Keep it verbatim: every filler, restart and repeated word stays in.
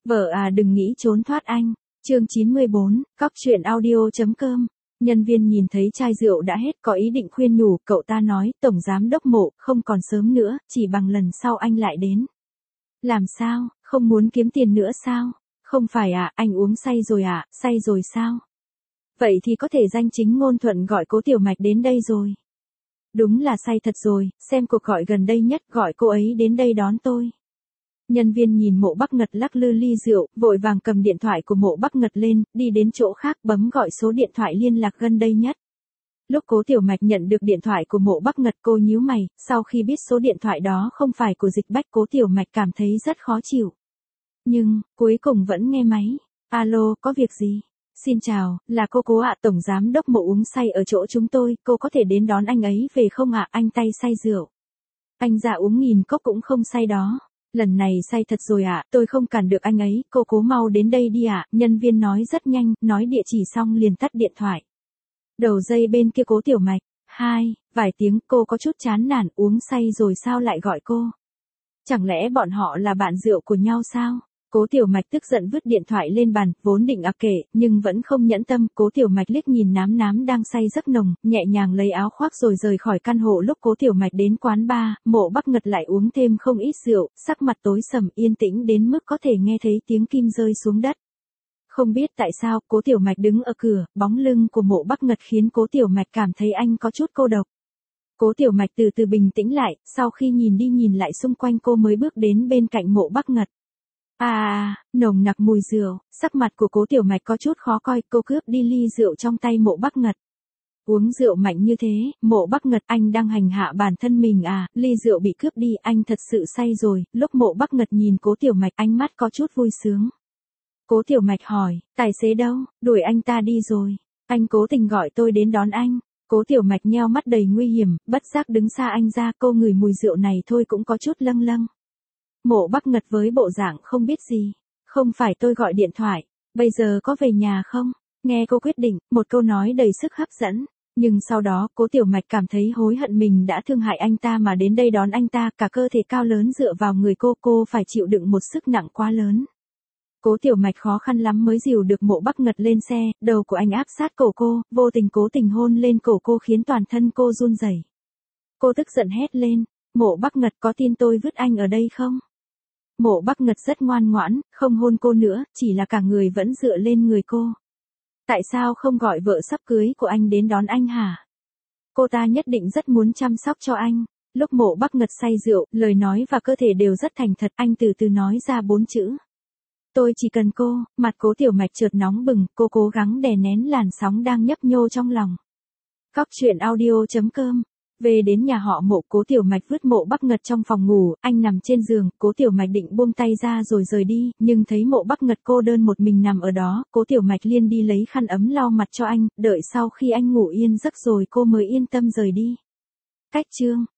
Vợ à đừng nghĩ trốn thoát anh. Chương chín mươi bốn, cóc truyện audio.com. Nhân viên nhìn thấy chai rượu đã hết có ý định khuyên nhủ, cậu ta nói, Tổng Giám Đốc Mộ, không còn sớm nữa, chỉ bằng lần sau anh lại đến. Làm sao, không muốn kiếm tiền nữa sao? Không phải ạ, à, anh uống say rồi ạ, à, say rồi sao? Vậy thì có thể danh chính ngôn thuận gọi Cố Tiểu Mạch đến đây rồi. Đúng là say thật rồi, xem cuộc gọi gần đây nhất, gọi cô ấy đến đây đón tôi. Nhân viên nhìn Mộ Bắc Ngật lắc lư ly rượu, vội vàng cầm điện thoại của Mộ Bắc Ngật lên, đi đến chỗ khác bấm gọi số điện thoại liên lạc gần đây nhất. Lúc Cố Tiểu Mạch nhận được điện thoại của Mộ Bắc Ngật cô nhíu mày, sau khi biết số điện thoại đó không phải của Dịch Bách Cố Tiểu Mạch cảm thấy rất khó chịu. Nhưng, cuối cùng vẫn nghe máy. Alo, có việc gì? Xin chào, là cô Cố ạ, Tổng Giám Đốc Mộ uống say ở chỗ chúng tôi, cô có thể đến đón anh ấy về không ạ? Anh tay say rượu. Anh già uống nghìn cốc cũng không say đó. Lần này say thật rồi ạ, tôi không cản được anh ấy, cô Cố mau đến đây đi ạ. Nhân viên nói rất nhanh, nói địa chỉ xong liền tắt điện thoại. Đầu dây bên kia Cố Tiểu Mạch, hai, vài tiếng cô có chút chán nản, uống say rồi sao lại gọi cô? Chẳng lẽ bọn họ là bạn rượu của nhau sao? Cố Tiểu Mạch tức giận vứt điện thoại lên bàn, vốn định ặc kệ, nhưng vẫn không nhẫn tâm. Cố Tiểu Mạch liếc nhìn nám nám đang say giấc nồng, nhẹ nhàng lấy áo khoác rồi rời khỏi căn hộ. Lúc Cố Tiểu Mạch đến quán bar, Mộ Bắc Ngật lại uống thêm không ít rượu, sắc mặt tối sầm, yên tĩnh đến mức có thể nghe thấy tiếng kim rơi xuống đất. Không biết tại sao, Cố Tiểu Mạch đứng ở cửa, bóng lưng của Mộ Bắc Ngật khiến Cố Tiểu Mạch cảm thấy anh có chút cô độc. Cố Tiểu Mạch từ từ bình tĩnh lại, sau khi nhìn đi nhìn lại xung quanh cô mới bước đến bên cạnh Mộ Bắc Ngật. À, nồng nặc mùi rượu, sắc mặt của Cố Tiểu Mạch có chút khó coi, cô cướp đi ly rượu trong tay Mộ Bắc Ngật. Uống rượu mạnh như thế, Mộ Bắc Ngật, anh đang hành hạ bản thân mình à? Ly rượu bị cướp đi, anh thật sự say rồi. Lúc Mộ Bắc Ngật nhìn Cố Tiểu Mạch, ánh mắt có chút vui sướng. Cố Tiểu Mạch hỏi, tài xế đâu? Đuổi anh ta đi rồi. Anh cố tình gọi tôi đến đón anh. Cố Tiểu Mạch nheo mắt đầy nguy hiểm, bất giác đứng xa anh ra, cô ngửi mùi rượu này thôi cũng có chút lâng lâng. Mộ Bắc Ngật với bộ dạng không biết gì. Không phải tôi gọi điện thoại, bây giờ có về nhà không? Nghe cô quyết định, một câu nói đầy sức hấp dẫn. Nhưng sau đó, Cố Tiểu Mạch cảm thấy hối hận mình đã thương hại anh ta mà đến đây đón anh ta, cả cơ thể cao lớn dựa vào người cô, cô phải chịu đựng một sức nặng quá lớn. Cố Tiểu Mạch khó khăn lắm mới dìu được Mộ Bắc Ngật lên xe, đầu của anh áp sát cổ cô, vô tình cố tình hôn lên cổ cô khiến toàn thân cô run rẩy. Cô tức giận hét lên, Mộ Bắc Ngật, có tin tôi vứt anh ở đây không? Mộ Bắc Ngật rất ngoan ngoãn, không hôn cô nữa, chỉ là cả người vẫn dựa lên người cô. Tại sao không gọi vợ sắp cưới của anh đến đón anh hả? Cô ta nhất định rất muốn chăm sóc cho anh. Lúc Mộ Bắc Ngật say rượu, lời nói và cơ thể đều rất thành thật, anh từ từ nói ra bốn chữ. Tôi chỉ cần cô. Mặt Cố Tiểu Mạch chợt nóng bừng, cô cố gắng đè nén làn sóng đang nhấp nhô trong lòng. Cóc truyện audio.com. Về đến nhà họ Mộ, Cố Tiểu Mạch vứt Mộ Bắc Ngật trong phòng ngủ, anh nằm trên giường, Cố Tiểu Mạch định buông tay ra rồi rời đi, nhưng thấy Mộ Bắc Ngật cô đơn một mình nằm ở đó, Cố Tiểu Mạch liền đi lấy khăn ấm lau mặt cho anh, đợi sau khi anh ngủ yên giấc rồi cô mới yên tâm rời đi. Cách chương